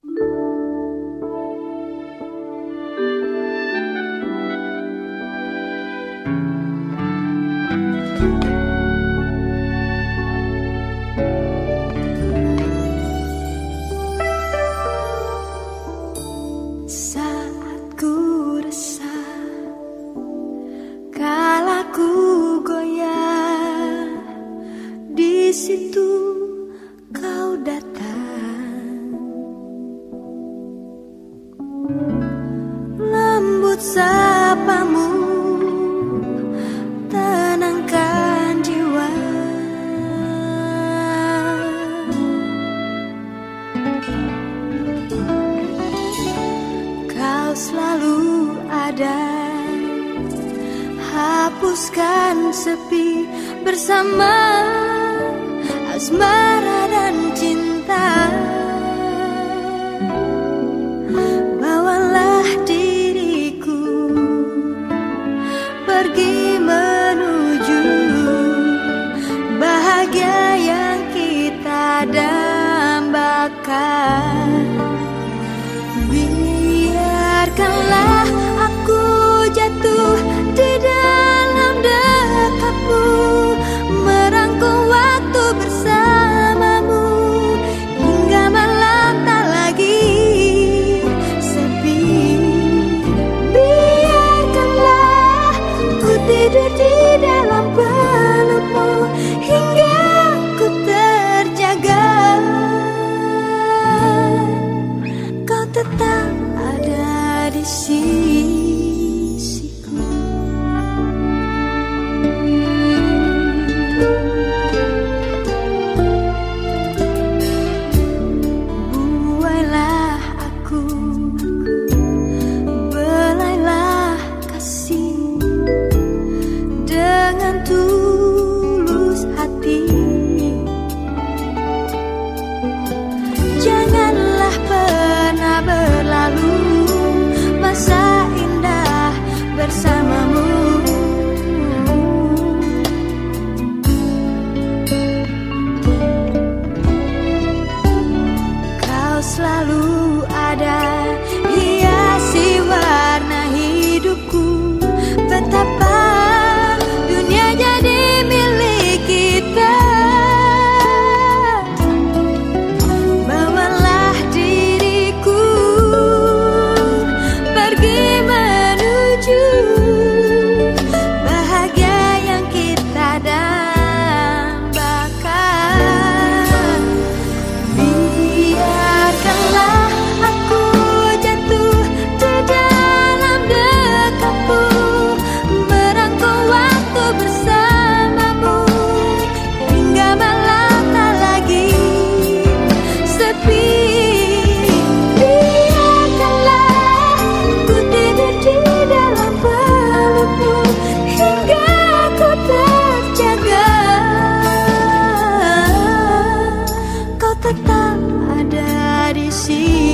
Saat ku resah, kala ku goyah, di situ kau datang. Lembut sapamu tenangkan jiwa. Kau selalu ada, hapuskan sepi bersama asmara dan cinta. Bawalah diriku pergi menuju bahagia yang kita dambakan. Biarkanlah aku jatuh di dalam dekapmu, merangkum waktu bersamamu hingga malam tak lagi sepi. Biarkanlah ku tidur di dalam pelukmu hingga ku terjaga. Kau tetap ada di sisiku. Buailah aku, belailah kasih dengan tulus hati. Janganlah pernah berlalu masa indah bersamamu. Kau selalu ada, hiasi warna hidupku. Betapa dunia jadi milik kita. Bawalah diriku pergi menuju bahagia yang kita dambakan. Biarkanlah aku jatuh di dalam dekapmu, merangkum waktu bersamamu hingga malam tak lagi sepi. Biarkanlah ku tidur di dalam pelukmu hingga ku terjaga. Kau tetap ada di sini.